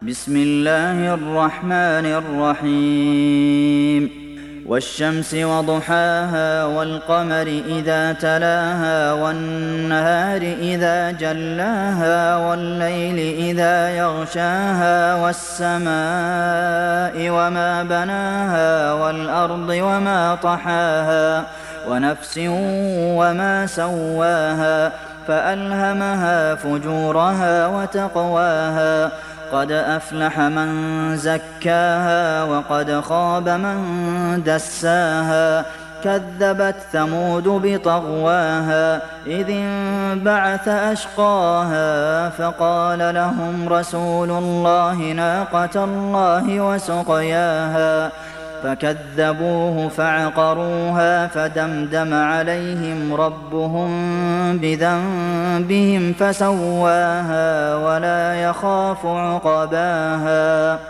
بسم الله الرحمن الرحيم والشمس وضحاها والقمر إذا تلاها والنهار إذا جلاها والليل إذا يغشاها والسماء وما بناها والأرض وما طحاها ونفس وما سواها فألهمها فجورها وتقواها قد أفلح من زكاها وقد خاب من دساها كذبت ثمود بطغواها إذ انبعث أشقاها فقال لهم رسول الله ناقة الله وسقياها فكذبوه فعقروها فدمدم عليهم ربهم بذنبهم فسواها ولا يخاف عقباها